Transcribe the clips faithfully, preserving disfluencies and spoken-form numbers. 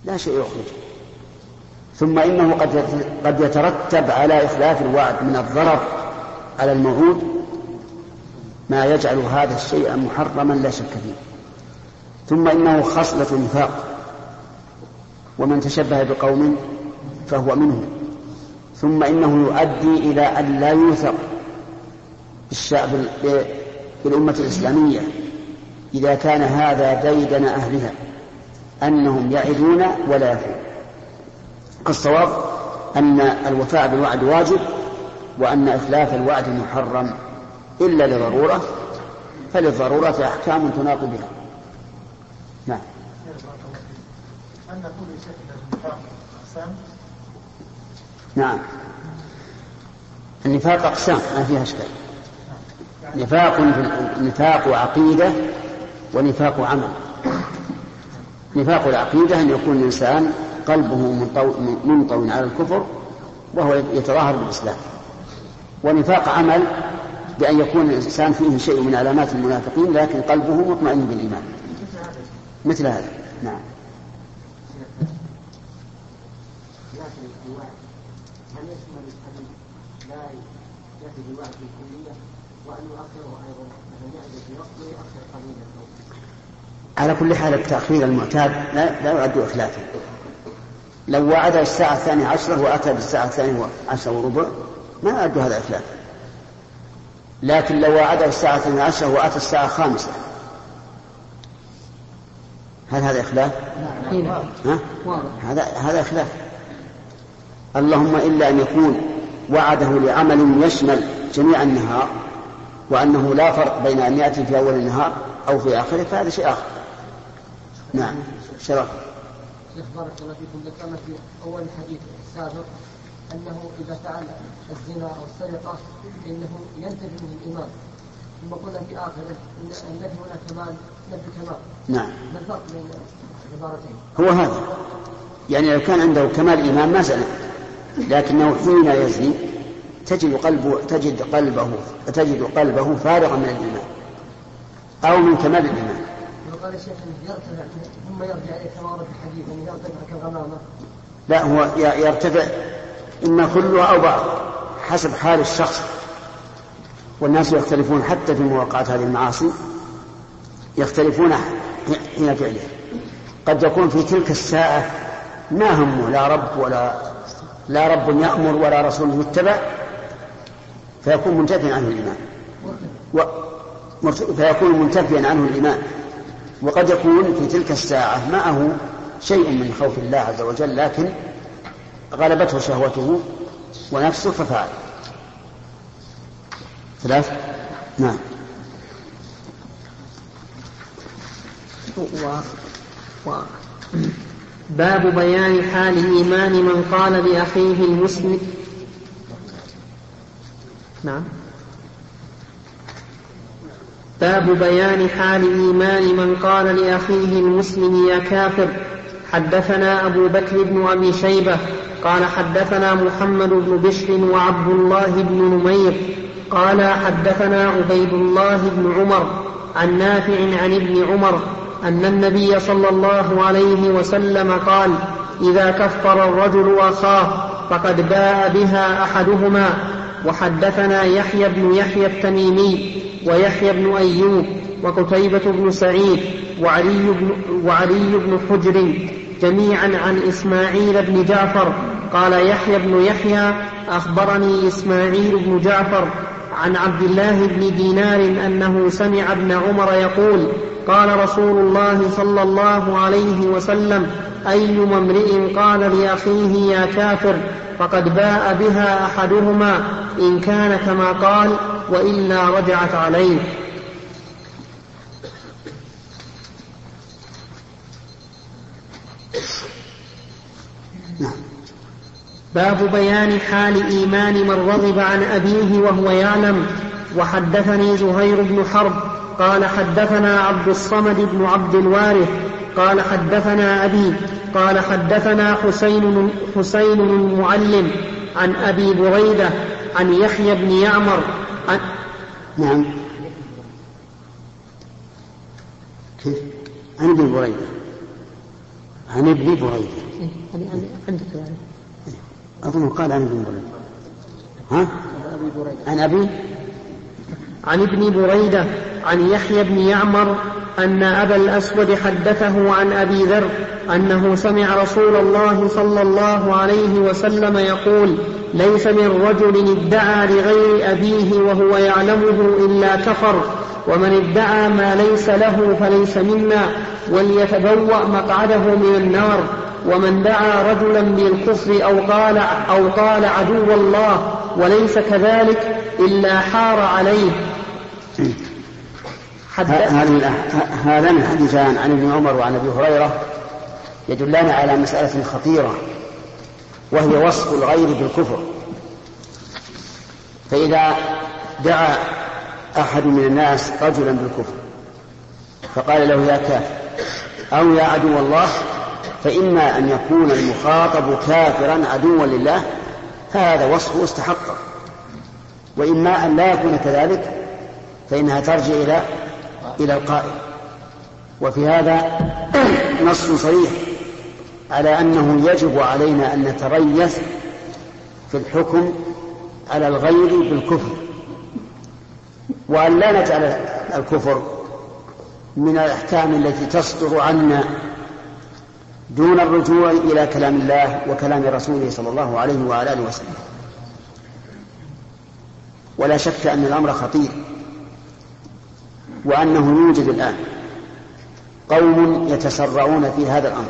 لا شيء يخرج. ثم إنه قد يترتب على إخلاف الوعد من الضرر على الموعود ما يجعل هذا الشيء محرما لا شك فيه. ثم إنه خصلة نفاق، ومن تشبه بقوم فهو منهم. ثم إنه يؤدي إلى أن لا يوثق بالشعب بالأمة الإسلامية إذا كان هذا ديدن أهلها أنهم يعدون ولا يفعلون. الصواب أن الوفاء بالوعد واجب، وأن إخلاف الوعد محرم إلا لضرورة، فللضرورة أحكام تناط بها. نعم. نعم، النفاق أقسام ما فيها أشكال. نفاق نفاق عقيدة ونفاق عمل. نفاق العقيدة أن يكون الإنسان قلبه منطوي على الكفر وهو يتظاهر بالإسلام. ونفاق عمل بأن يكون الإنسان فيه شيء من علامات المنافقين لكن قلبه مطمئن بالإيمان، مثل هذا. نعم. على كل حال التأخير المعتاد لا, لا يعد إخلافا. لو وعد الساعة الثانية عشرة وأتى بالساعة الثانية عشرة وربع ما يعد هذا إخلافا. لكن لو وعد الساعة الثانية عشرة وأتى الساعة الخامسة هل هذا إخلاف؟ ها؟ هذا هذا إخلاف. اللهم إلا أن يكون وعده لعمل يشمل جميع النهار وأنه لا فرق بين أن يأتي في أول النهار أو في آخره، فهذا شيء آخر. نعم. شرف. شيخ بارك الله فيكم، ذكرنا في أول الحديث السابق أنه إذا فعل الزنا أو السرقة إنه ينتج منه الإيمان، ثم قلنا في آخره أن النفي هنا كمال نفي كمال. نعم. ما الفرق بين العبارتين؟ هو هذا، يعني لو كان عنده كمال الإيمان ما زنى، لكنه حين يزني تجد قلبه تجد قلبه تجد قلبه فارغا من الإيمان أو من كمال الإيمان. قال الشيخ يرتفع ثم يرجع إلى كما ورد الحديث أن يرتفع كالغمامة. لا، هو يرتفع إما كله أو بعض حسب حال الشخص، والناس يختلفون حتى في مواقعة هذه المعاصي، يختلفون حين فعله. قد يكون في تلك الساعة ما همه لا رب ولا لا رب يأمر ولا رسول يتبع، فيكون منتفيا عنه الإيمان و... فيكون منتفيا عنه الإيمان. وقد يكون في تلك الساعة معه شيء من خوف الله عز وجل، لكن غلبته شهوته ونفسه ففعل. ثلاث. نعم. و... و... باب بيان حال إيمان من قال لأخيه المسلم. نعم. باب بيان حال إيمان من قال لأخيه المسلم يا كافر. حدثنا أبو بكر بن أبي شيبة قال حدثنا محمد بن بشر وعبد الله بن نمير قال حدثنا عبيد الله بن عمر عن نافع عن ابن عمر أن النبي صلى الله عليه وسلم قال إذا كفر الرجل أخاه فقد باء بها أحدهما. وحدثنا يحيى بن يحيى التميمي ويحيى بن أيوب وقتيبة بن سعيد وعلي بن, وعلي بن حجر جميعا عن إسماعيل بن جعفر قال يحيى بن يحيى أخبرني إسماعيل بن جعفر عن عبد الله بن دينار أنه سمع ابن عمر يقول قال رسول الله صلى الله عليه وسلم أيما امرئ قال لأخيه يا كافر فقد باء بها أحدهما إن كان كما قال وإلا رجعت عليه. باب بيان حال إيمان من رغب عن أبيه وهو يعلم. وحدثني زهير بن حرب قال حدثنا عبد الصمد بن عبد الوارث قال حدثنا أبي قال حدثنا حسين حسين المعلم عن أبي بريدة عن يحيى بن يعمر عن نعم كيف عن أبي بريدة عن ابن بريدة. عندك يعني أظن قال عن ابن بريدة. ها؟ عن أبي عن ابن بريدة عن يحيى بن يعمر أن أبا الأسود حدثه عن أبي ذر أنه سمع رسول الله صلى الله عليه وسلم يقول: ليس من رجل ادعى لغير أبيه وهو يعلمه إلا كفر، ومن ادعى ما ليس له فليس منا، وليتبوأ مقعده من النار. ومن دعا رجلا بالكفر أو قال, أو قال عدو الله وليس كذلك إلا حار عليه. هذان الحديثان عن ابن عمر وعن ابي هريره يدلان على مسألة خطيرة، وهي وصف الغير بالكفر. فإذا دعا أحد من الناس رجلا بالكفر فقال له يا كافر أو يا عدو الله، فإما أن يكون المخاطب كافرا عدوا لله فهذا وصفه استحق، وإما أن لا يكون كذلك فإنها ترجع إلى إلى القائل. وفي هذا نص صريح على أنه يجب علينا أن نتريث في الحكم على الغير بالكفر، وأن لا نجعل الكفر من الأحكام التي تصدر عنا دون الرجوع إلى كلام الله وكلام رسوله صلى الله عليه وعلى آله وسلم. ولا شك أن الأمر خطير، وأنه يوجد الآن قوم يتسرعون في هذا الأمر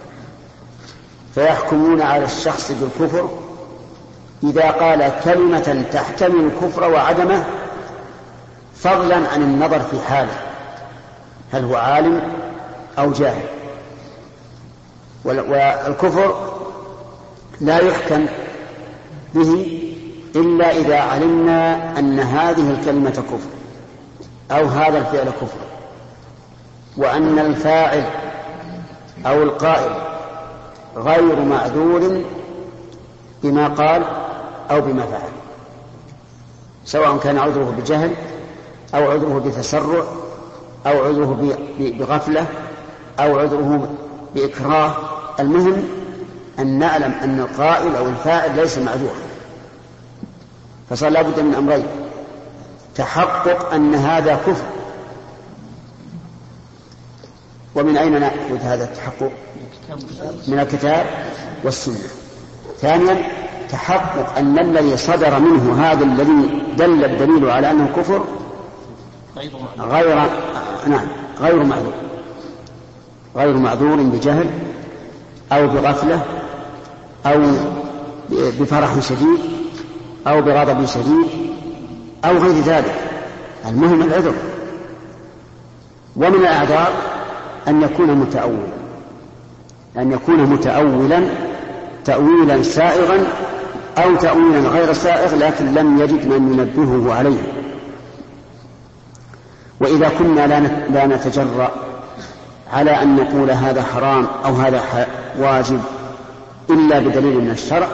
فيحكمون على الشخص بالكفر إذا قال كلمة تحتمل الكفر وعدمه، فضلا عن النظر في حاله هل هو عالم أو جاهل. والكفر لا يحكم به إلا إذا علمنا أن هذه الكلمة كفر أو هذا الفعل كفر، وأن الفاعل أو القائل غير معذور بما قال أو بما فعل، سواء كان عذره بجهل أو عذره بتسرع أو عذره بغفلة أو عذره بإكراه. المهم أن نعلم أن القائل أو الفاعل ليس معذورا. فصار لا بد من أمرين: تحقق أن هذا كفر، ومن أين نأخذ هذا التحقق؟ من الكتاب والسنة. ثانيا تحقق أن الذي صدر منه هذا الذي دل الدليل على أنه كفر غير نعم غير معذور غير معذور بجهل أو بغفلة أو بفرح شديد أو بغضب شديد أو غير ذلك. المهم العذر. ومن الأعذار أن يكون متأولا أن يكون متأولا تأويلا سائغا أو تأويلا غير سائغ لكن لم يجد من ينبهه عليه. وإذا كنا لا نتجرأ على أن نقول هذا حرام أو هذا واجب إلا بدليل من الشرع،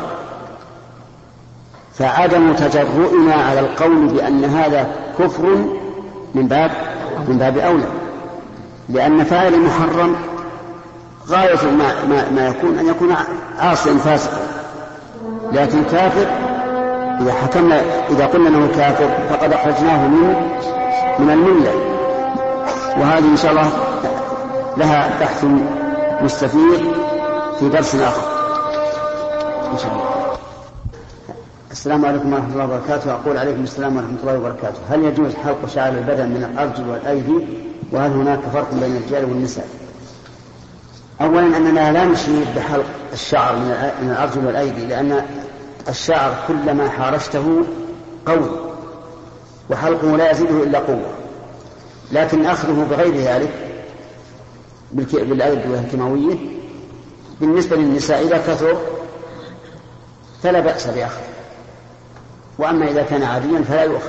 فعدم تجرؤنا على القول بأن هذا كفر من باب من باب أولى، لأن فاعل المحرم غاية ما, ما, ما يكون أن يكون عاصيا فاسقا، لكن كافر إذا حكمنا إذا قلنا أنه كافر فقد أخرجناه من من الملة. وهذه إن شاء الله لها بحث مستفيض في درس آخر إن شاء الله. السلام عليكم ورحمة الله وبركاته. أقول عليكم السلام ورحمة الله وبركاته. هل يجوز حلق شعر البدن من الأرجل والأيدي؟ وهل هناك فرق بين الرجال والنساء؟ أولا أننا لا نشير بحلق الشعر من الأرجل والأيدي، لأن الشعر كلما حارشته قوي وحلقه لا يزيده إلا قوة، لكن أخذه بغير ذلك بالأيدي والكيماوية بالنسبة للنساء إذا كثر فلا بأس بأخذه، وأما إذا كان عاديا فلا يؤخذ.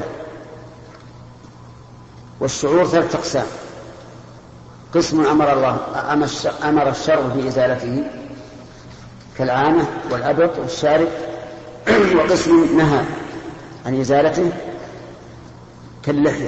والشعور ثلاث أقسام: قسم أمر الله أمر الشرع بإزالته كالعانة والأبط والشارب، وقسم نهى عن إزالته كاللحية،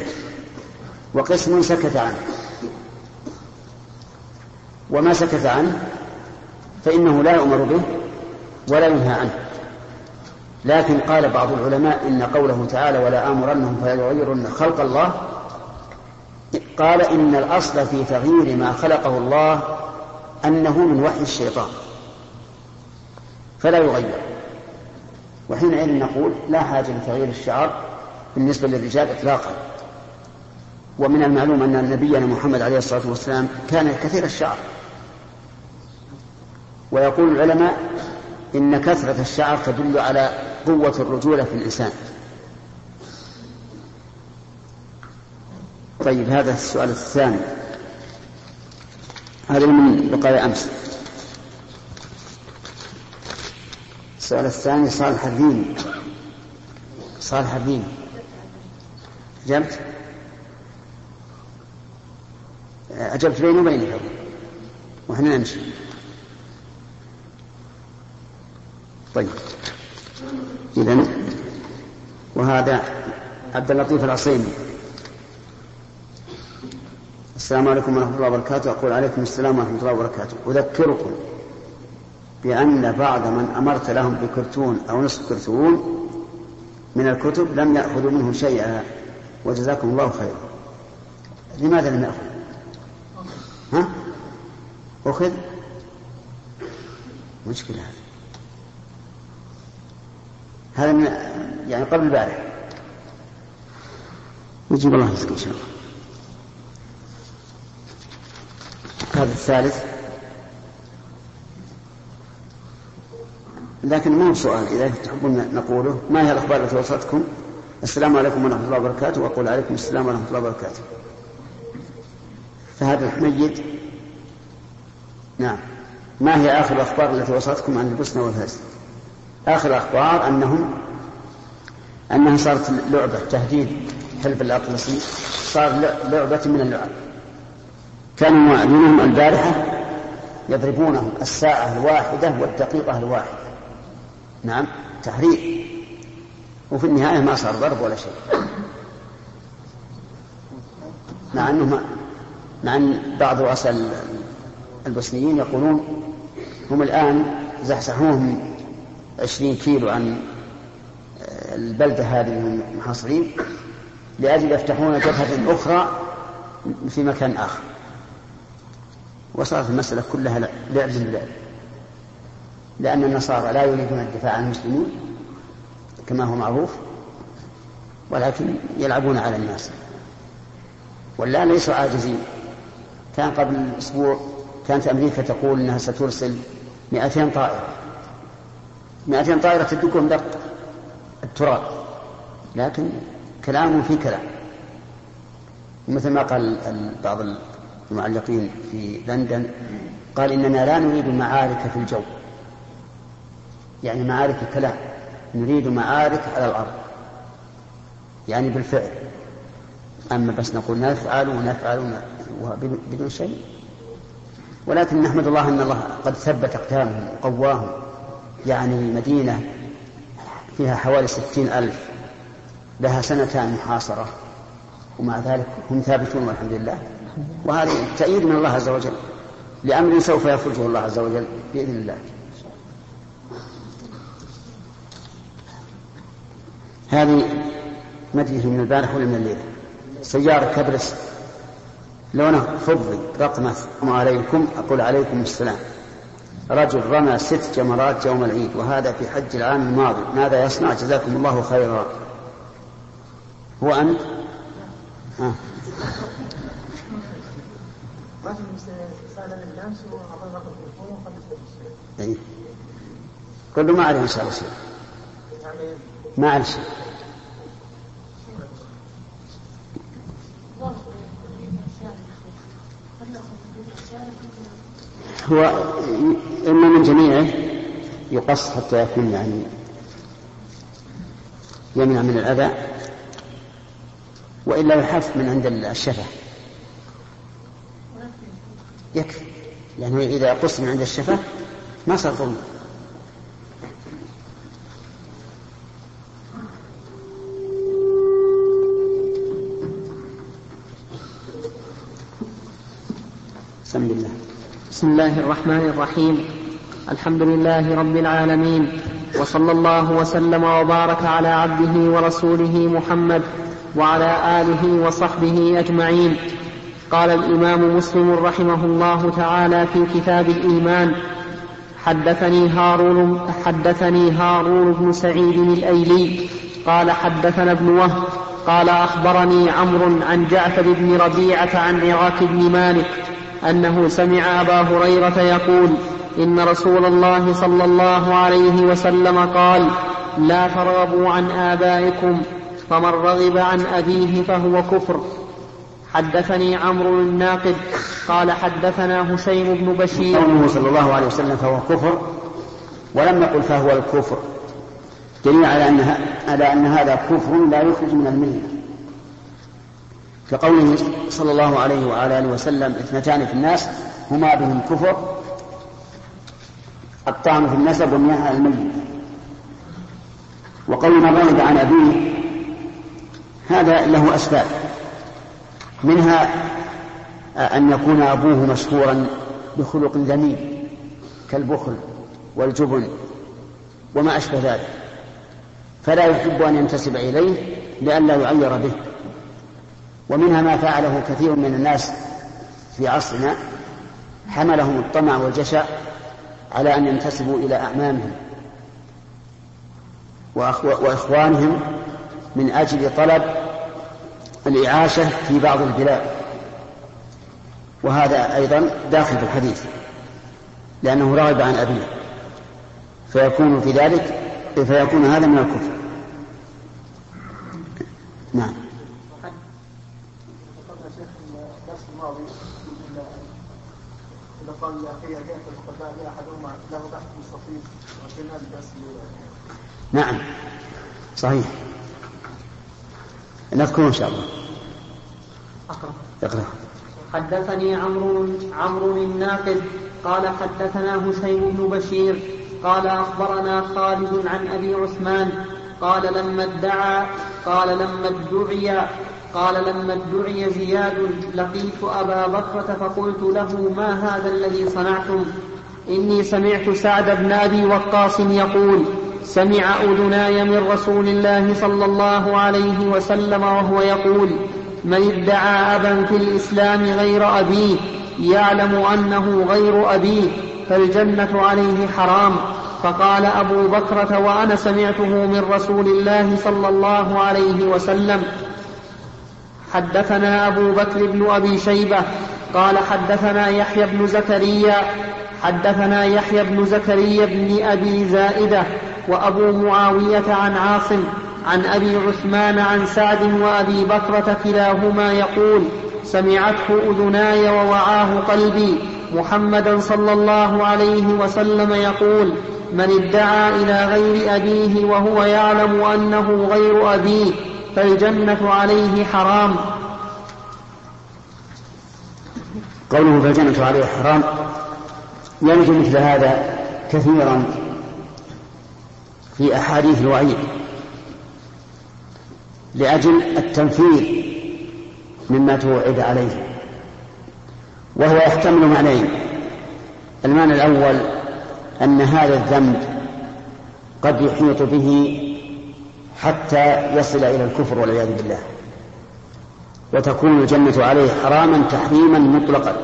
وقسم سكت عنه. وما سكت عنه فإنه لا يؤمر به ولا ينهى عنه. لكن قال بعض العلماء إن قوله تعالى ولا آمرنهم فيغيرن خلق الله، قال إن الأصل في تغيير ما خلقه الله أنه من وحي الشيطان فلا يغير، وحينئذ نقول لا حاجة لتغيير الشعر بالنسبة للرجال إطلاقا. ومن المعلوم أن نبينا محمد عليه الصلاة والسلام كان كثير الشعر، ويقول العلماء إن كثرة الشعر تدل على قوة الرجولة في الإنسان. طيب، هذا السؤال الثاني، هذا من بقايا أمس. السؤال الثاني صالح الدين. صالح الدين أجبت أجبت بيني وبينك وإحنا نمشي. طيب، إذن وهذا عبد اللطيف العصيمي. السلام عليكم ورحمة الله وبركاته. أقول عليكم السلام ورحمة الله وبركاته. أذكركم بأن بعض من أمرت لهم بكرتون أو نصف كرتون من الكتب لم يأخذوا منه شيئا، وجزاكم الله خيرا. لماذا لم يأخذ؟ ها؟ أخذ؟ مشكلة هذا. هذا من يعني قبل البارح. يجيب الله يسكن إن شاء الله. هذا الثالث، لكن ما هو سؤال، إذا تحبون نقوله. ما هي الأخبار التي وصلتكم؟ السلام عليكم ورحمة الله وبركاته. وأقول عليكم السلام ورحمة الله وبركاته. فهذا الحميد. نعم. ما هي آخر الأخبار التي وصلتكم عن البوسنة والهرسك؟ آخر الأخبار أنهم أنها صارت لعبة تهديد حلف الأطلسي، صار لعبة من اللعب. كانوا يعلنونهم البارحة يضربونهم الساعة الواحدة والدقيقة الواحدة. نعم، تحريق. وفي النهاية ما صار ضرب ولا شيء، مع أنهم مع أن بعض رؤساء البوسنيين يقولون هم الآن زحزحوهم عشرين كيلو عن البلدة هذه المحاصرين لأجل يفتحون جبهة أخرى في مكان آخر، وصارت المسألة كلها لعب باللعب، لأن النصارى لا يريدون الدفاع عن المسلمين كما هو معروف، ولكن يلعبون على الناس. ولا ليسوا عاجزين. كان قبل أسبوع كانت أمريكا تقول أنها سترسل مئتين طائرة مئتين طائرة تدكهم دق التراب، لكن كلام في كلام. مثل ما قال بعض المعلقين في لندن، قال إننا لا نريد معارك في الجو، يعني معارك الكلام، نريد معارك على الأرض، يعني بالفعل. أما بس نقول نفعل ونفعل بدون شيء. ولكن نحمد الله أن الله قد ثبت أقدامهم وقواهم. يعني المدينة فيها حوالي ستين ألف، لها سنتان محاصرة، ومع ذلك هم ثابتون والحمد لله. وهذا تأييد من الله عز وجل لأمر سوف يفرجه الله عز وجل بإذن الله. هذه مجلس من البارح ولا من الليل. سيارة كبرس لونه فضي رقم عليكم. أقول عليكم السلام. رجل رمى ست جمرات يوم العيد، وهذا في حج العام الماضي، ماذا يصنع؟ جزاكم الله خيرا. هو أنت؟ ها. أيه. كله ما عليه إن شاء الله شيء، ما عليه شيء. هو إما من جميعه يقص حتى يكون يعني يمنع من الأذى، وإلا يحف من عند الشفة يكفي، لأنه إذا قص من عند الشفة ما صار ظلم. بسم الله. بسم الله الرحمن الرحيم. الحمد لله رب العالمين، وصلى الله وسلم وبارك على عبده ورسوله محمد وعلى آله وصحبه أجمعين. قال الإمام مسلم رحمه الله تعالى في كتاب الإيمان: حدثني هارون, حدثني هارون بن سعيد الأيلي قال حدثنا ابن وهب قال أخبرني عمرو عن جعفر بن ربيعة عن عراك بن مالك أنه سمع أبا هريرة يقول: إن رسول الله صلى الله عليه وسلم قال: لا ترغبوا عن آبائكم، فمن رغب عن أبيه فهو كفر. حدثني عمرو الناقد قال حدثنا هشيم بن بشير. قوله صلى الله عليه وسلم فهو كفر، ولم يقل فهو الكفر، دليل على أن على أن هذا كفر لا يخرج من الملة، كقوله صلى الله عليه وعلى آله وسلم: اثنتان في الناس هما بهم كفر، الطعن في النسب والنهي عن الميت. وقول من رغب عن أبيه هذا له أسباب، منها أن يكون أبوه مشهورا بخلق ذميم كالبخل والجبن وما أشبه ذلك، فلا يحب أن ينتسب إليه لئلا يعير به. ومنها ما فعله كثير من الناس في عصرنا، حملهم الطمع والجشع على أن ينتسبوا إلى أعمامهم وإخوانهم من أجل طلب الإعاشة في بعض البلاد، وهذا أيضا داخل في الحديث، لأنه رغب عن أبيه، فيكون في ذلك فيكون هذا من الكفر. نعم. إذا قال لأخيه جاءت الخباء لأحدهما له بحث مستطيل وكنا البس. نعم صحيح، نذكره إن شاء الله. أقرأ. اقرأ. حدثني عمرو عمرو الناقد قال حدثنا هشيم بن بشير قال أخبرنا خالد عن أبي عثمان قال لما ادعى قال لما ادعي قال لما ادعي زياد لقيت أبا بكرة فقلت له: ما هذا الذي صنعتم؟ إني سمعت سعد بن أبي وقاص يقول: سمع أذناي من رسول الله صلى الله عليه وسلم وهو يقول: من ادعى أبا في الإسلام غير أبيه يعلم أنه غير أبيه فالجنة عليه حرام. فقال أبو بكرة وأنا سمعته من رسول الله صلى الله عليه وسلم. حدثنا أبو بكر بن أبي شيبة قال حدثنا يحيى بن زكريا حدثنا يحيى بن زكريا بن أبي زائدة وأبو معاوية عن عاصم عن أبي عثمان عن سعد وأبي بكرة كلاهما يقول: سمعته أذناي ووعاه قلبي محمدا صلى الله عليه وسلم يقول: من ادعى إلى غير أبيه وهو يعلم أنه غير أبيه فالجنة عليه حرام. قوله فالجنة عليه حرام يرد مثل هذا كثيرا في أحاديث الوعيد لأجل التنفير مما توعد عليه، وهو يحتمل معنيين: المعنى الأول أن هذا الذنب قد يحيط به حتى يصل إلى الكفر والعياذ بالله، وتكون الجنة عليه حراما تحريما مطلقا.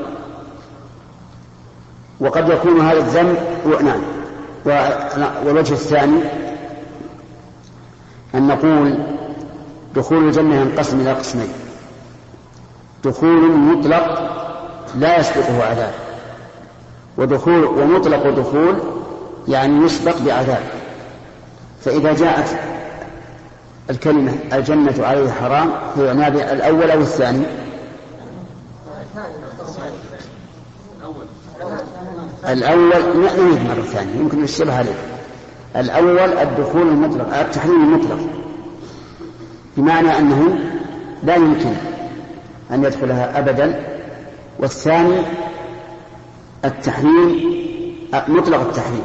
وقد يكون هذا الذنب نعم. والوجه الثاني أن نقول دخول الجنة ينقسم إلى قسمين: دخول مطلق لا يسبقه عذاب، ودخول ومطلق دخول يعني يسبق بعذاب. فإذا جاءت الكلمة الجنة عليه حرام هي نابع الأول أو الثاني؟ الأول نعيد مرة ثانية يمكن الشبه عليه. الأول الدخول المطلق التحريم المطلق، بمعنى أنه لا يمكن أن يدخلها أبدا. والثاني التحريم مطلق التحريم.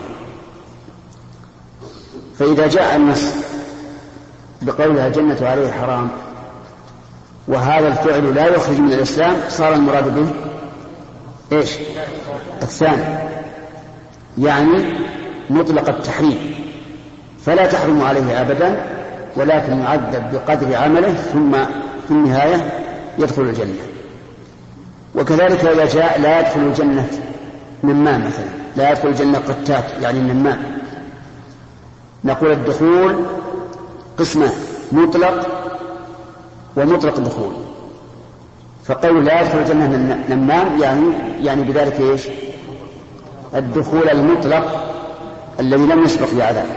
فإذا جاء النص بقولها الجنة عليه حرام وهذا الفعل لا يخرج من الإسلام صار المراد به إيش؟ الثاني. يعني مطلق التحريم، فلا تحرم عليه أبدا، ولكن يعذب بقدر عمله ثم في النهاية يدخل الجنة. وكذلك إذا جاء لا يدخل الجنة نمام مثلا، لا يدخل الجنة قتات يعني النمام، نقول الدخول قسمان: مطلق ومطلق دخول. فقول لا يدخل الجنة نمام يعني يعني بذلك ايش؟ الدخول المطلق الذي لم يسبق بعذاب،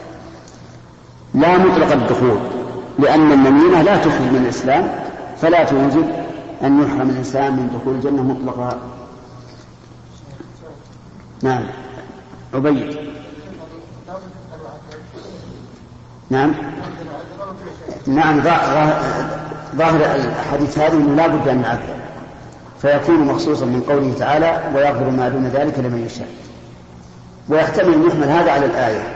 لا مطلق الدخول، لأن النميمة لا تخرج من الإسلام، فلا توجب أن يحرم الإنسان من دخول الجنة مطلقا. نعم عبيد. نعم نعم ظاهر الحديث هذه أنه لا بد أن نعذب، فيكون مخصوصا من قوله تعالى: ويغفر ما دون ذلك لمن يشاء، ويحتمل أن يحمل هذا على الآية.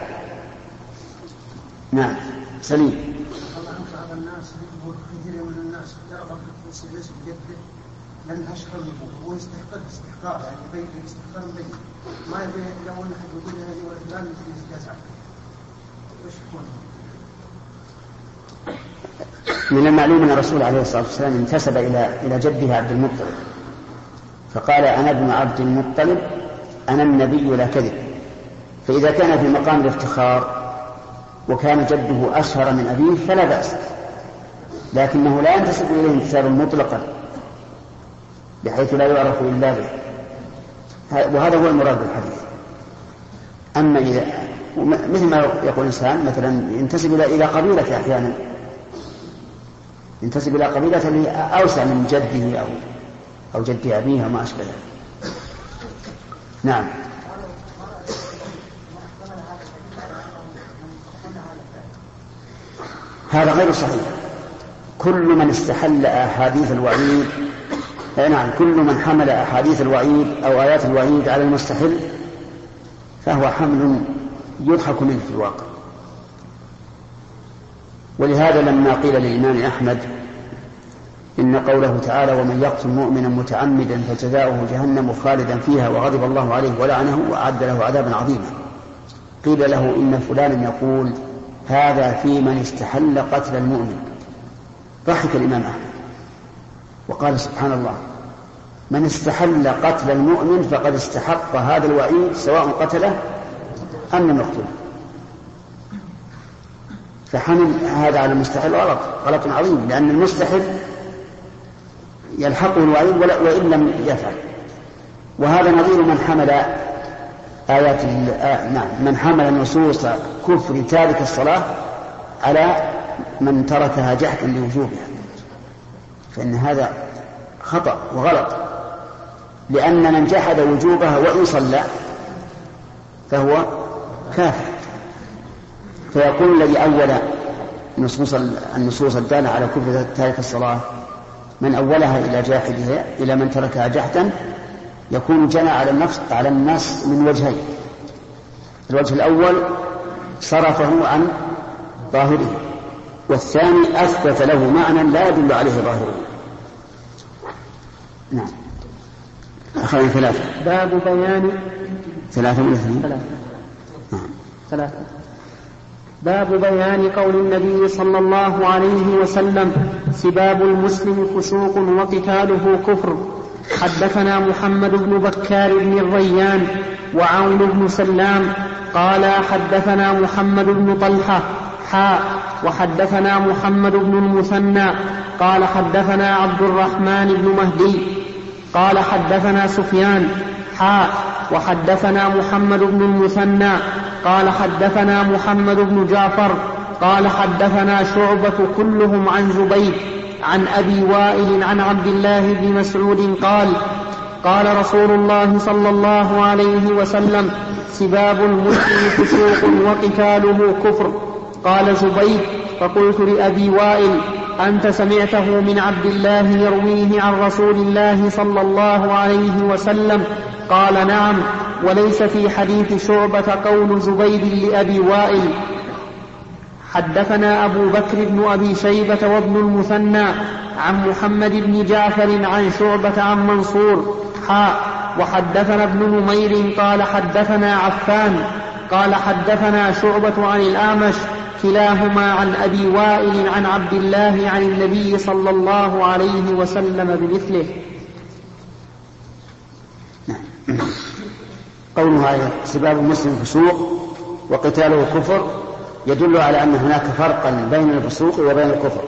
نعم سليم. الناس كثير من الناس يرغب في السجاس بجده لأن أشهر هو يستحق استحقاق، يعني بين الاستحقاق بين ما يبين لو أن أحد يقول هذه ولا فلان في السجاس وش يكون؟ من المعلوم أن الرسول عليه الصلاة والسلام انتسب إلى إلى جده عبد المطلب، فقال: أنا ابن عبد المطلب، أنا النبي لا كذب. فإذا كان في مقام الافتخار وكان جده أشهر من أبيه فلا بأس، لكنه لا ينتسب إليه انتسابا مطلقا بحيث لا يعرف إلا به، وهذا هو المراد بالحديث. أما إذا مثل ما يقول الإنسان مثلا ينتسب إلى قبيلة، أحيانا ينتسب إلى قبيلة أوسع من جده أو أو جد أبيه وما أشبه ذلك. نعم. هذا غير صحيح. كل من استحل أحاديث الوعيد، نعم كل من حمل أحاديث الوعيد أو آيات الوعيد على المستحل فهو حمل يضحك منه في الواقع. ولهذا لما قيل للإمام أحمد إن قوله تعالى: ومن يقتل مؤمنا متعمدا فجزاؤه جهنم خالدا فيها وغضب الله عليه ولعنه وأعد له عذابا عظيما، قيل له إن فلانا يقول هذا في من استحل قتل المؤمن. ضحك الإمام أحمد وقال: سبحان الله، من استحل قتل المؤمن فقد استحق هذا الوعيد سواء قتله أم لم يقتله. فحمل هذا على المستحل غلط غلط عظيم، لأن المستحل يلحقه الوعيد وإن لم يفعل. وهذا نظير من حمل آيات آه نعم من حمل نصوص كفر تارك الصلاة على من تركها جحدا لوجوبها، فإن هذا خطأ وغلط، لأن من جحد وجوبها وإن صلى فهو كافر. فيقول الذي أول نصوص النصوص الدالة على كفر تارك الصلاة من أولها إلى جاحدها إلى من تركها جحدا يكون جنى على النفس على الناس من وجهين: الوجه الأول صرفه عن ظاهره، والثاني أثبت له معنى لا يدل عليه ظاهره. نعم. أخذنا ثلاثة. باب بيان ثلاثة ولا اثنين؟ ثلاثة. نعم. ثلاثة. باب بيان قول النبي صلى الله عليه وسلم: سباب المسلم فسوق وقتاله كفر. حدثنا محمد بن بكار بن الريان وعون بن سلام قال حدثنا محمد بن طلحة حاء وحدثنا محمد بن المثنى قال حدثنا عبد الرحمن بن مهدي قال حدثنا سفيان حاء وحدثنا محمد بن المثنى قال حدثنا محمد بن جعفر قال حدثنا شعبة كلهم عن زبيد عن أبي وائل عن عبد الله بن مسعود قال قال رسول الله صلى الله عليه وسلم: سباب المسلم فسوق وقتاله كفر. قال زبيد: فقلت لأبي وائل: أنت سمعته من عبد الله يرويه عن رسول الله صلى الله عليه وسلم؟ قال: نعم، وليس في حديث شعبة قول زبيد لأبي وائل. حدثنا أبو بكر بن أبي شيبة وابن المثنى عن محمد بن جعفر عن شعبة عن منصور حاء وحدثنا ابن نمير قال حدثنا عفان قال حدثنا شعبة عن الأعمش كلاهما عن أبي وائل عن عبد الله عن النبي صلى الله عليه وسلم بمثله. قولها سباب المسلم فسوق وقتاله كفر يدل على أن هناك فرقا بين الفسوق وبين الكفر،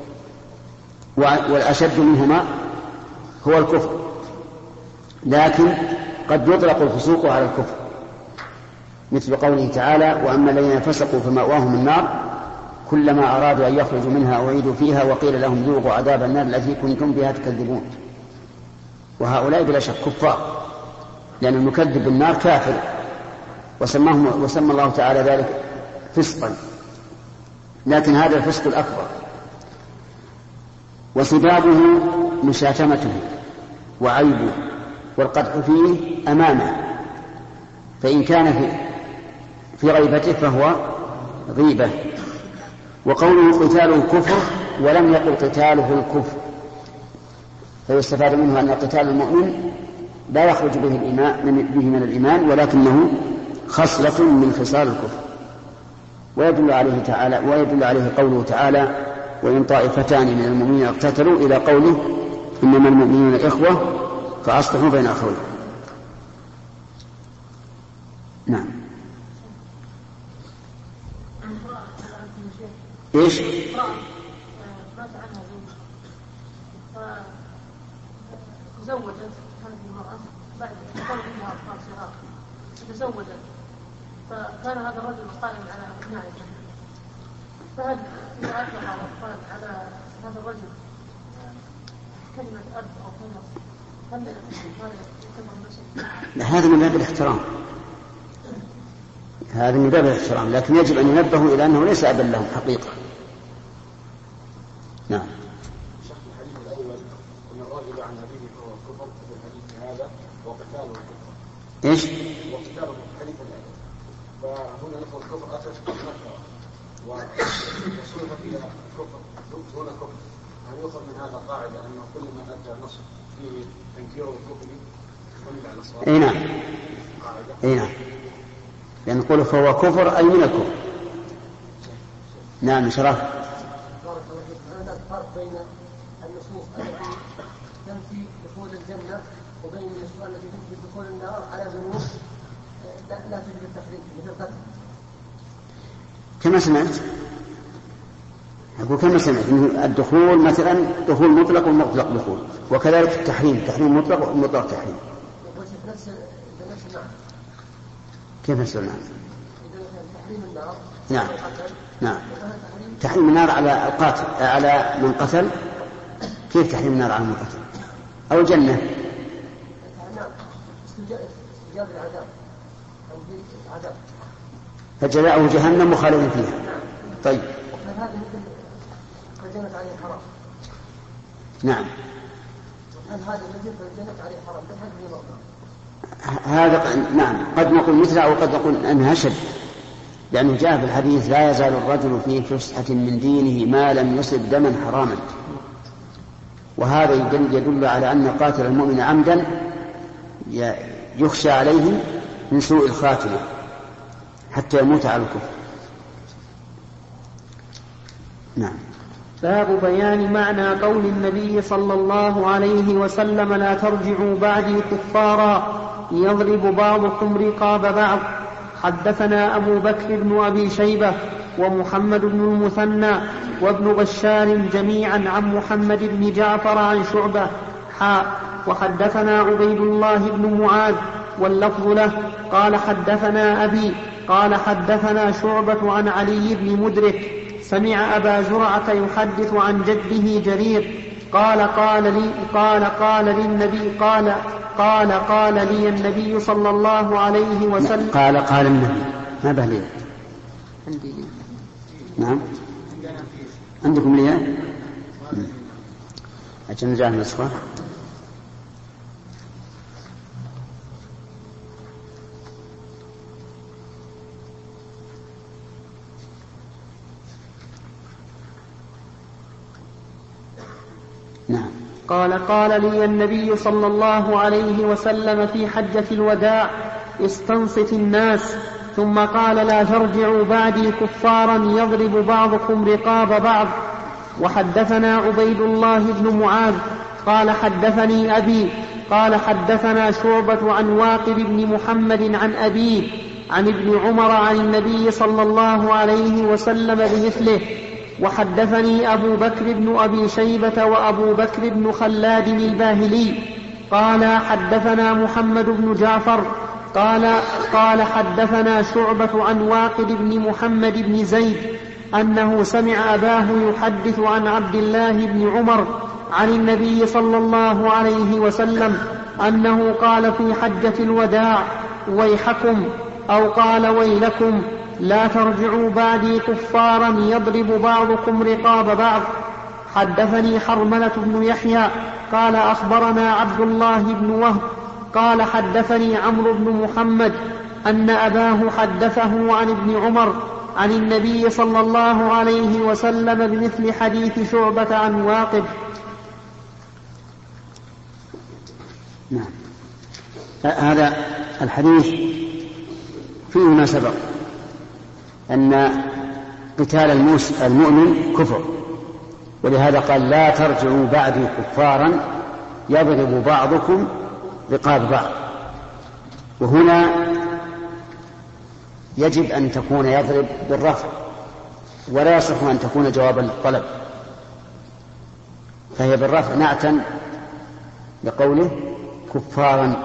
والأشد منهما هو الكفر، لكن قد يطلق الفسوق على الكفر، مثل قوله تعالى: وأما الذين فسقوا فمأواهم النار كلما أرادوا أن يخرجوا منها أعيدوا فيها وقيل لهم ذوقوا عذاب النار التي كنتم بها تكذبون. وهؤلاء بلا شك كفار، لأن المكذب بالنار كافر، وسماه وسمى الله تعالى ذلك فسقا، لكن هذا الفسق الأكبر. وسبابه مشاتمته وعيبه والقدح فيه أمامه، فإن كان في, في غيبته فهو غيبة. وقوله قتاله كفر ولم يقل قتاله الكفر، فيستفاد منه أن قتال المؤمن لا يخرج به الإيمان من, به من الإيمان، ولكنه خصلة من خصال الكفر. ويدل عليه تعالى ويدل عليه قوله تعالى: وإن طائفتان من المؤمنين اقتتلوا، إلى قوله: إنما المؤمنون إخوة فأصلحوا بين أخوين. نعم. إيش؟ تزوجت هذه المرأة بعد تزوج منها أطفال صغار، تزوجت، فكان هذا الرجل قائم على أبنائها، فهل إذا أطلق الأطفال على هذا الرجل كلمة أب أو كلمة هل هذا هذا من باب الاحترام، هذا من باب الاحترام، لكن يجب أن ينبهوا إلى أنه ليس أبا لهم حقيقة. نعم. شرح الحديث الأول أن الراجل عن أبيه فهو كفر، في الحديث هذا وقتاله الكفر. إيش؟ وقتاله في الحديث الأول، فهنا نقول الكفر أتى نكرة وصرف فيها كفر دون كفر. هل يؤخذ من هذا قاعدة أنه كل ما أتى نص فيه تنكير الكفر يحمل على الصواب؟ أي نعم. أي نعم. لأن نقول فهو كفر أي من الكفر. نعم. شرف. هذا الفرق بين النصوص التي تنفي دخول الجنة وبين النصوص التي تنفي دخول النار على ذنوب لا, لا تجب التحريم مثل القتل. كما سمعت أقول كما سمعت الدخول مثلا دخول مطلق ومطلق دخول، وكذلك التحريم تحريم مطلق ومطلق تحريم. نفس نفس المعنى. كيف نفس المعنى؟ تحريم النار. نعم. نعم. تحريم النار على القاتل على من قتل. كيف تحريم النار على من قتل؟ أو الجنة؟ نعم. استجاب العذاب. العذاب. فجزاؤه جهنم مخالدا فيها. طيب. هذا مثل فالجنة عليه حرام. نعم. هل هذا مثل فالجنة عليه حرام؟ هذا نعم قد نقول مثله أو قد نقول أنها أشد، لأنه جاء في الحديث: لا يزال الرجل في فسحة من دينه ما لم يصب دما حراما. وهذا يدل على أن قاتل المؤمن عمدا يخشى عليه من سوء الخاتمة حتى يموت على الكفر. نعم. باب بيان معنى قول النبي صلى الله عليه وسلم: لا ترجعوا بعدي كفارا يضرب بعضكم رقاب بعض. حدثنا أبو بكر بن أبي شيبة ومحمد بن المثنى وابن بشار جميعا عن محمد بن جعفر عن شعبة حاء. وحدثنا عبيد الله بن معاذ واللفظ له قال حدثنا أبي قال حدثنا شعبة عن علي بن مدرك سمع أبا زرعة يحدث عن جده جرير قال قال لي قال قال للنبي قال قال قال لي النبي صلى الله عليه وسلم قال قال النبي ما بهلي عندي. نعم. عندكم ليه أجل نجاه النسخة. نعم. قال قال لي النبي صلى الله عليه وسلم في حجة الوداع استنصت الناس، ثم قال لا ترجعوا بعدي كفارا يضرب بعضكم رقاب بعض. وحدثنا عبيد الله بن معاذ قال حدثني أبي قال حدثنا شعبة عن واقد بن محمد عن أبيه عن ابن عمر عن النبي صلى الله عليه وسلم بمثله. وحدثني أبو بكر بن أبي شيبة وأبو بكر بن خلاد الباهلي قال حدثنا محمد بن جعفر قال قال حدثنا شعبة عن واقد بن محمد بن زيد أنه سمع أباه يحدث عن عبد الله بن عمر عن النبي صلى الله عليه وسلم أنه قال في حجة الوداع ويحكم أو قال ويلكم لا ترجعوا بعدي كفارا يضرب بعضكم رقاب بعض. حدثني حرملة بن يحيى قال أخبرنا عبد الله بن وهب قال حدثني عمرو بن محمد أن أباه حدثه عن ابن عمر عن النبي صلى الله عليه وسلم بمثل حديث شعبة عن واقد. نعم. هذا الحديث فيه ما سبق أن قتال المؤمن كفر، ولهذا قال لا ترجعوا بعدي كفارا يضرب بعضكم رقاب بعض. وهنا يجب أن تكون يضرب بالرفع، ولا يصح أن تكون جوابا للطلب، فهي بالرفع نعتا لقوله كفارا.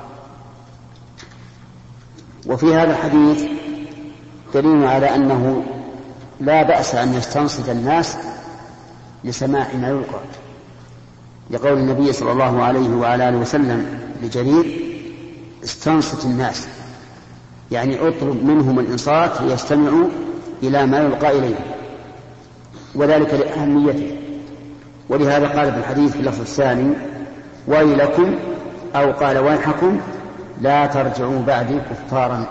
وفي هذا الحديث دليل على أنه لا بأس أن يستنصت الناس لسماع ما يلقى، لقول النبي صلى الله عليه وعلى آله وسلم لجرير استنصت الناس، يعني اطلب منهم الإنصات ليستمعوا إلى ما يلقى إليه، وذلك لأهميته. ولهذا قال في الحديث في اللفظ الثاني ويلكم أو قال ويحكم لا ترجعوا بعدي كفارا.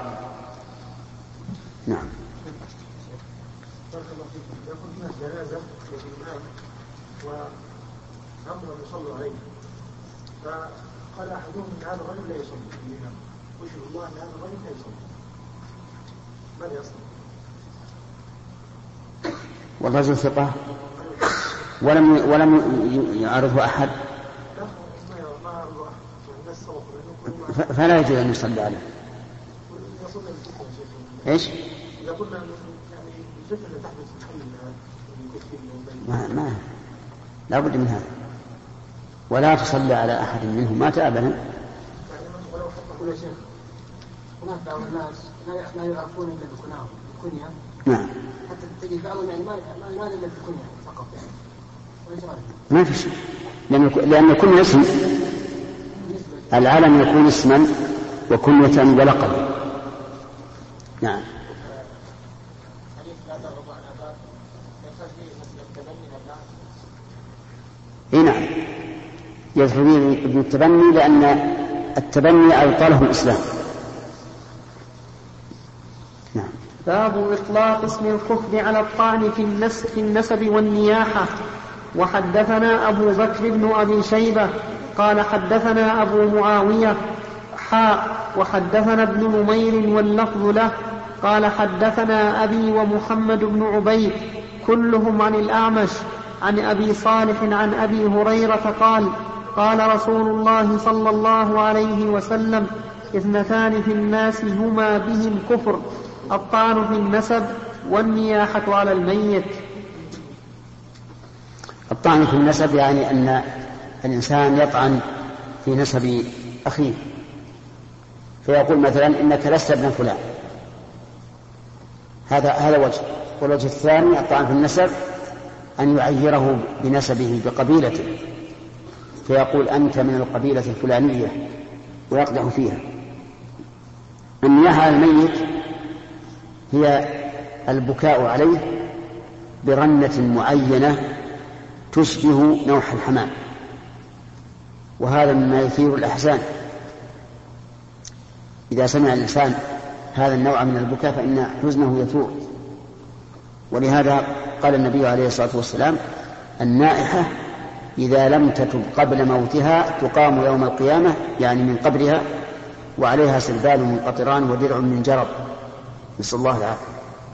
نعم. بارك الله فيكم. يقول الناس جنازة للإمام وأمر يصلوا عليه، فقال أحدهم أن هذا الرجل لا يصلي الإمام، وشهد الله أن هذا الرجل لا يصلي، ماذا يصلي؟ والرجل ثقة ولم ولم يعرضه أحد فلا يجوز أن يصلي عليه. إيش؟ ما ما لا بد من هذا، ولا تصلي على أحد منهم مات أبدا. هناك بعض الناس لا يعرفون إلا بكناهم الكنية. نعم. حتى تجد بعضهم يعني ما ما إلا بالكنية فقط يعني. ما في شيء، لأن لأن كل اسم العالم يكون اسما وكنية ولقب. نعم. اي نعم، يدخل فيه ابن التبني لأن التبني أبطله الإسلام. نعم. باب إطلاق اسم الكفر على الطعن في النسب والنياحة. وحدثنا أبو بكر بن أبي شيبة قال حدثنا أبو معاوية حاء وحدثنا ابن نمير واللفظ له قال حدثنا أبي ومحمد بن عبيد كلهم عن الأعمش عن أبي صالح عن أبي هريرة قال قال رسول الله صلى الله عليه وسلم اثنتان في الناس هما بهم كفر الطعن في النسب والنياحة على الميت. الطعن في النسب يعني أن الإنسان يطعن في نسب أخيه، فيقول مثلا إنك لست ابن فلان، هذا هذا وجه. والوجه الثاني الطعن في النسب أن يعيره بنسبه بقبيلته، فيقول أنت من القبيلة الفلانية ويقدح فيها. النياحة على الميت هي البكاء عليه برنة معينة تشبه نوح الحمام، وهذا مما يثير الأحزان. إذا سمع الإنسان هذا النوع من البكاء فإن حزنه يثور. ولهذا قال النبي عليه الصلاة والسلام النائحة إذا لم تتب قبل موتها تقام يوم القيامة، يعني من قبرها، وعليها سربال من قطران ودرع من جرب، نسأل الله العافية.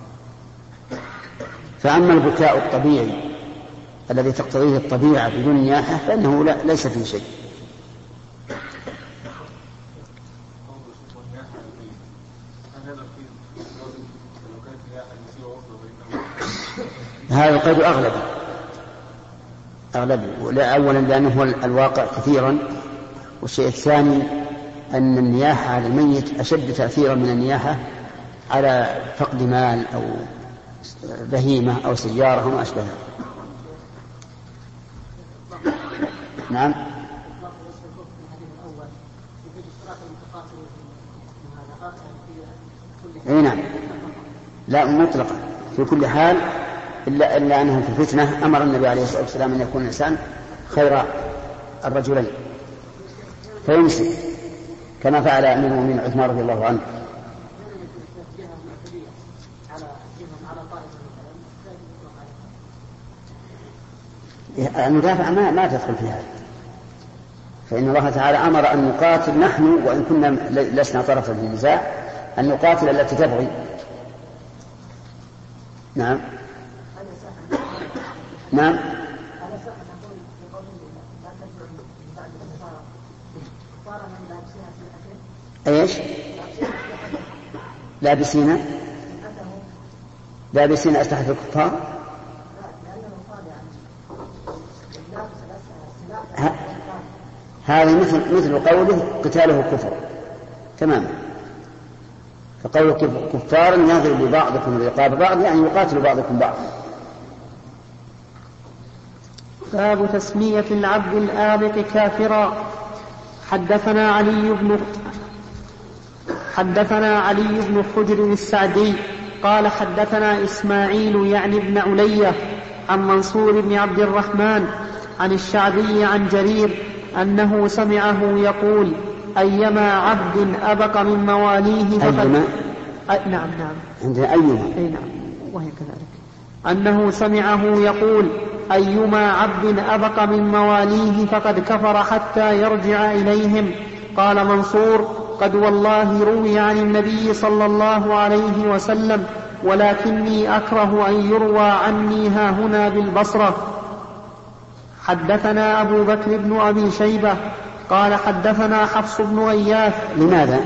فأما البكاء الطبيعي الذي تقتضيه الطبيعة بدون نياحة فإنه لا ليس فيه شيء. هذا القيد أغلب أغلب أولا لأنه هو الواقع كثيرا، والشيء الثاني أن النياحة على الميت أشد تأثيرا من النياحة على فقد مال أو بهيمة أو سيارة وما أشبهها. نعم. أي نعم، لا مطلقا في كل حال، إلا, إلا أنه في الفتنة أمر النبي عليه الصلاة والسلام أن يكون الإنسان خير الرجلين فيمسك، كما فعل أمير المؤمنين عثمان رضي الله عنه. المدافع ما, ما تدخل في هذا، فإن الله تعالى أمر أن نقاتل نحن وإن كنا لسنا طرفا في النزاع، أن نقاتل التي تبغي. نعم نعم. ايش؟ لابسين لابسين أسلحة الكفار. هذا مثل مثل قوله قتاله كفر تماما، فقوله كفار يضرب بعضكم رقاب بعض، يعني يقاتل بعضكم بعض. باب تسمية العبد الآبق كافرا. حدثنا علي بن حدثنا علي بن حجر السعدي قال حدثنا إسماعيل يعني ابن علية عن منصور بن عبد الرحمن عن الشعبي عن جرير أنه سمعه يقول أيما عبد أبق من مواليه فقد أيما أ... نعم نعم عندنا أيما أي نعم وهي كذلك. أنه سمعه يقول أيما عبد أبق من مواليه فقد كفر حتى يرجع إليهم. قال منصور قد والله روي عن النبي صلى الله عليه وسلم، ولكني أكره أن يروى عني ها هنا بالبصرة. حدثنا أبو بكر بن أبي شيبة قال حدثنا حفص بن غياث. لماذا؟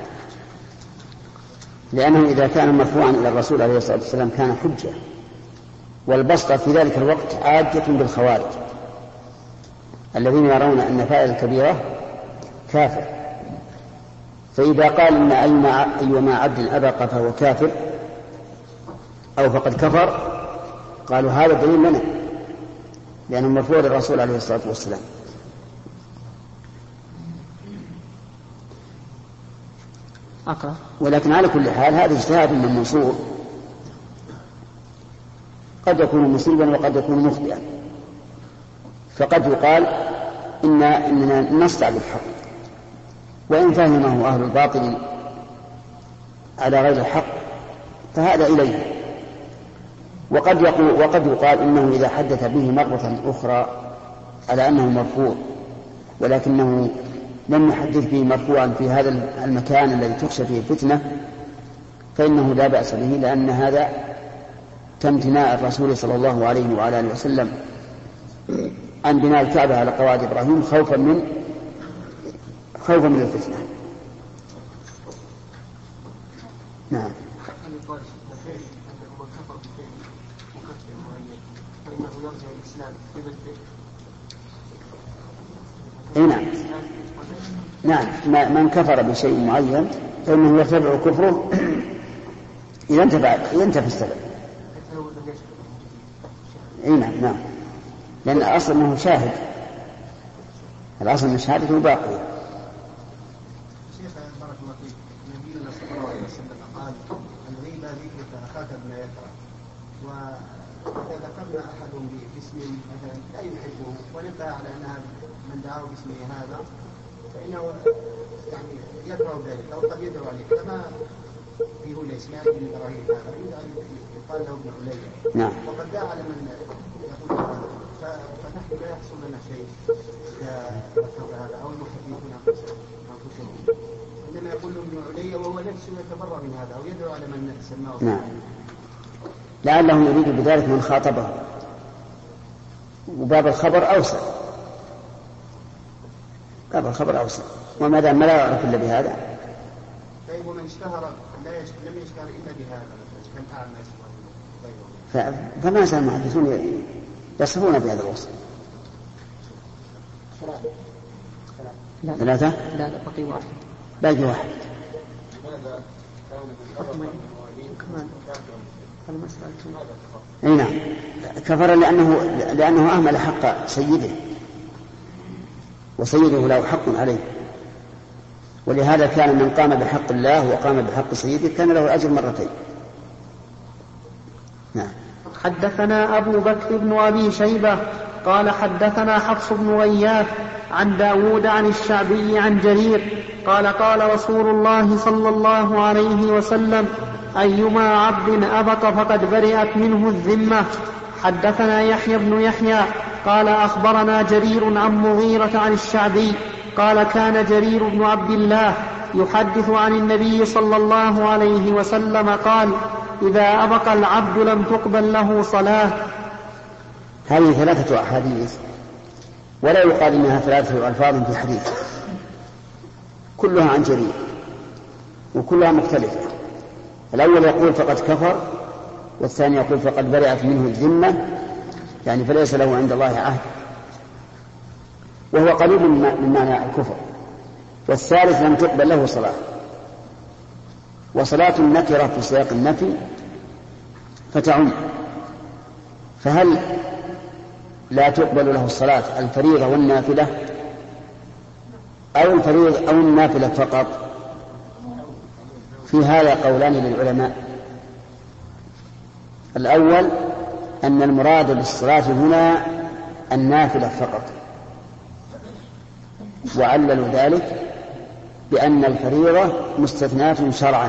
لأنه إذا كان مرفوعا إلى الرسول عليه الصلاة والسلام كان حجة، والبسطة في ذلك الوقت عادة بالخوارج الذين يرون أن فاعل الكبيرة كافر، فإذا قال إن أيما عبد أبق فهو كافر أو فقد كفر قالوا هذا دليل لنا، لأنه مرفوع للرسول عليه الصلاة والسلام. أقرأ. ولكن على كل حال هذا اجتهاد من منصور، قد يكون مصيبا وقد يكون مخطئا، فقد يقال إن إننا نصدع بالحق، وإن فهمه أهل الباطل على غير الحق فهذا إليه. وقد يقول وقد يقال إنه إذا حدث به مرة أخرى على أنه مرفوع ولكنه لم يحدث به مرفوعا في هذا المكان الذي تخشى فيه الفتنة فإنه لا بأس به، لأن هذا كامتناع الرسول صلى الله عليه وعلى آله وسلم عن بناء الكعبة على قواعد إبراهيم خوفا من خوفا من الفتنة. نعم. اي نعم نعم من كفر بشيء معين فإنه يرتفع كفره إذا انتفع إذا انتفى السبب. اي نعم نعم لأن الأصل أنه شاهد، الأصل أن شهادته باقية. شيخ بارك الله فيك، نبينا صلى الله عليه وسلم قال الغيبة ذكرك أخاك بما يكره، وإذا ذكرنا أحد باسم مثلا لا يحبه ونبه على أن من دعاه باسمه هذا فإنه يعني يكره ذلك أو قد يدعو عليه، كما في هو الإسلام بن إبراهيم هذا يقال له ابن عليا. نعم. وقد دعا على من يقول هذا فنحن لا يحصل لنا شيء إذا هذا أو المحدثون أنفسهم، عندما يقول ابن علي وهو نفسه يتبرأ من هذا أو يدعو على من سماه. نعم، لعلهم يريد بذلك من خاطبه، وباب الخبر أوسع، باب الخبر أوسع، وما دام لا يعرف إلا بهذا. طيب ومن اشتهر لا لم يشتهر إلا بهذا كالأعمى فما زال المحدثون يصفون بهذا الوصف. ثلاثة؟ لا لا بقي واحد. باقي واحد. اي نعم، كفر لأنه لأنه أهمل حق سيده، وسيده له حق عليه، ولهذا كان من قام بحق الله وقام بحق سيده كان له أجر مرتين. نعم. حدثنا أبو بكر بن أبي شيبة قال حدثنا حفص بن غياث عن داود عن الشعبي عن جرير قال قال رسول الله صلى الله عليه وسلم أيما عبد أبق فقد برئت منه الذمة. حدثنا يحيى بن يحيى قال أخبرنا جرير عن مغيرة عن الشعبي قال كان جرير بن عبد الله يحدث عن النبي صلى الله عليه وسلم قال إذا أبق العبد لم تقبل له صلاة. هذه ثلاثة أحاديث، ولا يقال إنها ثلاثة ألفاظ في حديث، كلها عن جرير وكلها مختلفة. الأول يقول فقد كفر، والثاني يقول فقد برئت منه الذمة، يعني فليس له عند الله عهد، وهو قريب من معنى الكفر. والثالث لم تقبل له صلاة، وصلاة النكرة في سياق النفي فتعم، فهل لا تقبل له الصلاة الفريضة والنافلة أو الفريضة أو النافلة فقط؟ في هذا قولان للعلماء. الأول أن المراد بالصلاة هنا النافلة فقط، وعللوا ذلك بأن الفريضة مستثناة شرعا،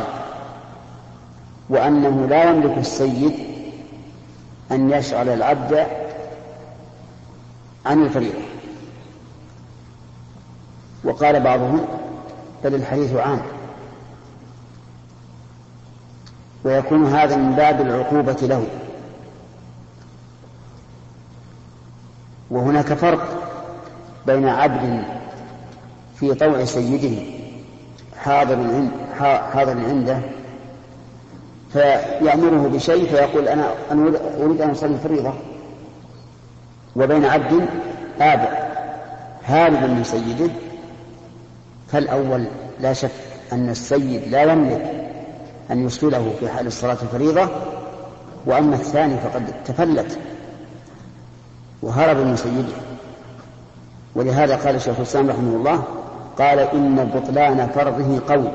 وأنه لا يملك السيد أن يشغل العبد عن الفريضة. وقال بعضهم بل الحديث عام، ويكون هذا من باب العقوبة له. وهناك فرق بين عبد في طوع سيده حاضر حاضر عنده فيأمره بشيء فيقول أنا أريد أن أصلي الفريضة، وبين عبد آبع هارب من سيده. فالأول لا شك أن السيد لا يملك أن يشغله في حال الصلاة الفريضة، وأما الثاني فقد تفلت وهرب من سيده. ولهذا قال الشيخ الإسلام رحمه الله قال إن بطلان فرضه قول،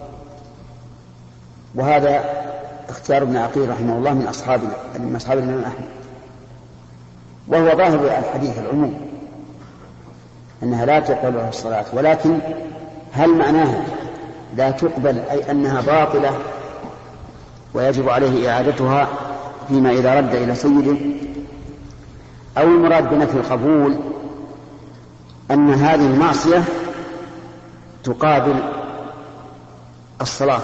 وهذا اختيار ابن عقيل رحمه الله من أصحابنا من أصحاب الإمام أحمد، وهو ظاهر الحديث العموم أنها لا تقبل له الصلاة. ولكن هل معناها لا تقبل أي أنها باطلة ويجب عليه إعادتها فيما إذا رد إلى سيده، أو المراد بنفي القبول أن هذه المعصية تقابل الصلاة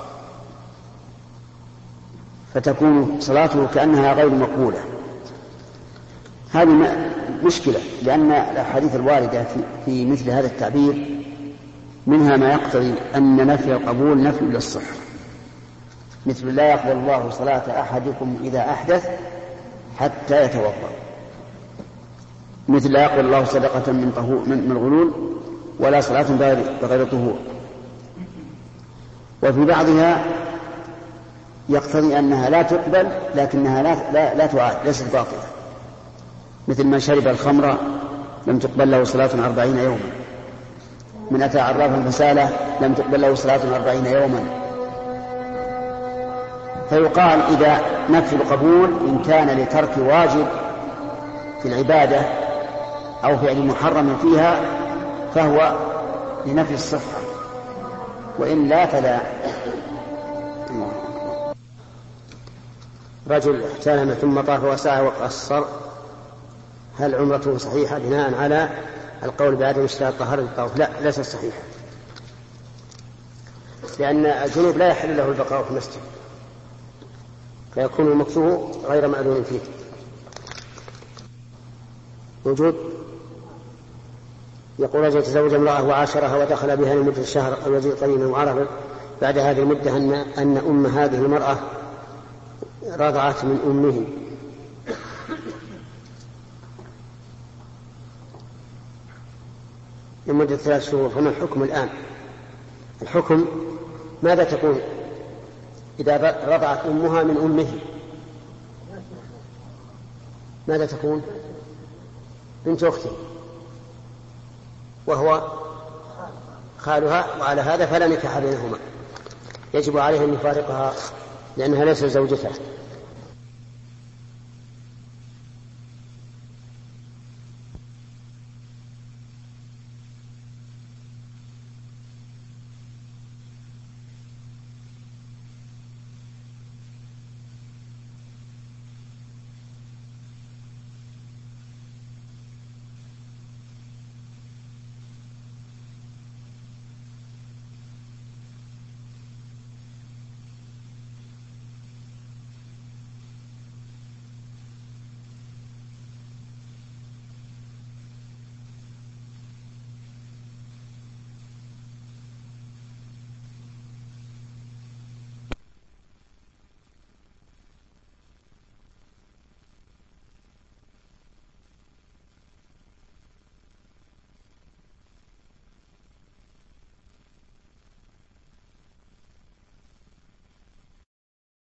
فتكون صلاته كأنها غير مقبولة؟ هذه مشكلة، لأن الأحاديث الواردة في مثل هذا التعبير منها ما يقتضي أن نفي القبول نفي للصحة، مثل لا يقبل الله صلاة أحدكم إذا أحدث حتى يتوضأ، مثل لا يقبل الله صدقة من طهور من الغلول ولا صلاة بغير طهور. وفي بعضها يقتضي أنها لا تقبل لكنها لا, لا, لا تعاد، ليست باطلة، مثل من شرب الخمر لم تقبل له صلاة أربعين يوما، من أتى عرافا فساله لم تقبل له صلاة أربعين يوما. فيقال إذا نفي القبول إن كان لترك واجب في العبادة أو فعل محرم فيها فهو لنفي الصحة، وإلا فلا. رجل احتلم ثم طاف وسعى وقصر هل عمرته صحيحة بناء على القول بعدم اشتراط طهارة الطواف؟ لا، ليست صحيحة، لأن الجنوب لا يحل له البقاء في المسجد، فيكون مكثه غير مأذون فيه. موجود. يقول رجل تزوج امرأة وعاشرها ودخل بها لمدة شهر أو يزيد قليلا وعرف بعد هذه المدة أن, أن أم هذه المرأة رضعت من أمه، لمدة ثلاث شهور، فما الحكم الآن؟ الحكم ماذا تكون إذا رضعت أمها من أمه؟ ماذا تكون؟ بنت أخته وهو خالها، وعلى هذا فلا نكاح بينهما، يجب عليه أن يفارقها لأنها ليست زوجته.